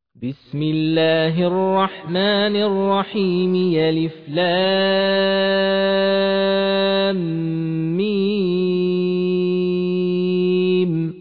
بسم الله الرحمن الرحيم يلف لام ميم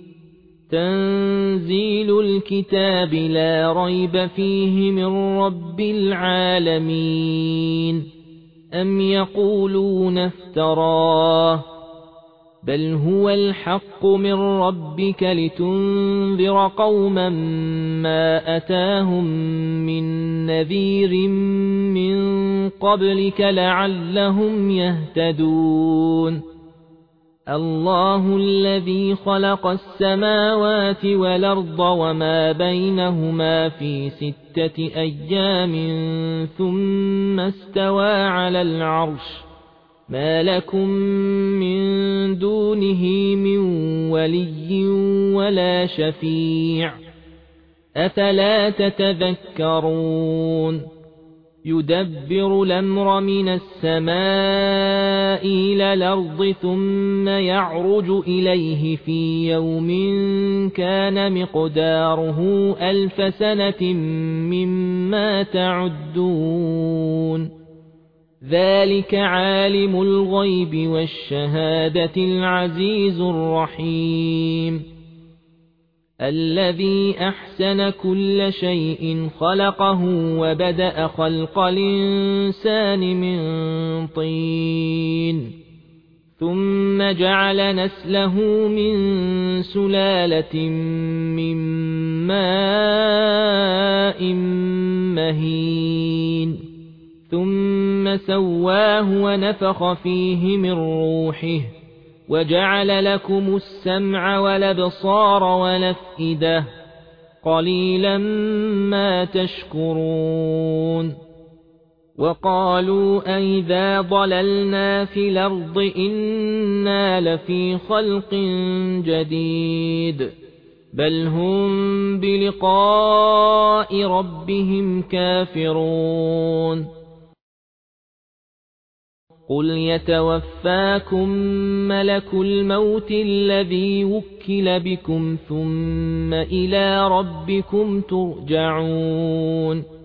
تنزيل الكتاب لا ريب فيه من رب العالمين أم يقولون افتراه بل هو الحق من ربك لتنذر قوما ما أتاهم من نذير من قبلك لعلهم يهتدون الله الذي خلق السماوات والأرض وما بينهما في 6 أيام ثم استوى على العرش ما لكم من دونه من ولي ولا شفيع أفلا تتذكرون يدبر الأمر من السماء إلى الأرض ثم يعرج إليه في يوم كان مقداره 1000 سنة مما تعدون ذلك عالم الغيب والشهادة العزيز الرحيم الذي أحسن كل شيء خلقه وبدأ خلق الإنسان من طين ثم جعل نسله من سلالة من ماء مهين ثم سواه ونفخ فيه من روحه وجعل لكم السمع والأبصار والأفئدة قليلا ما تشكرون وقالوا أئذا ضللنا في الأرض إنا لفي خلق جديد بل هم بلقاء ربهم كافرون قل يتوفاكم ملك الموت الذي وكل بكم ثم إلى ربكم ترجعون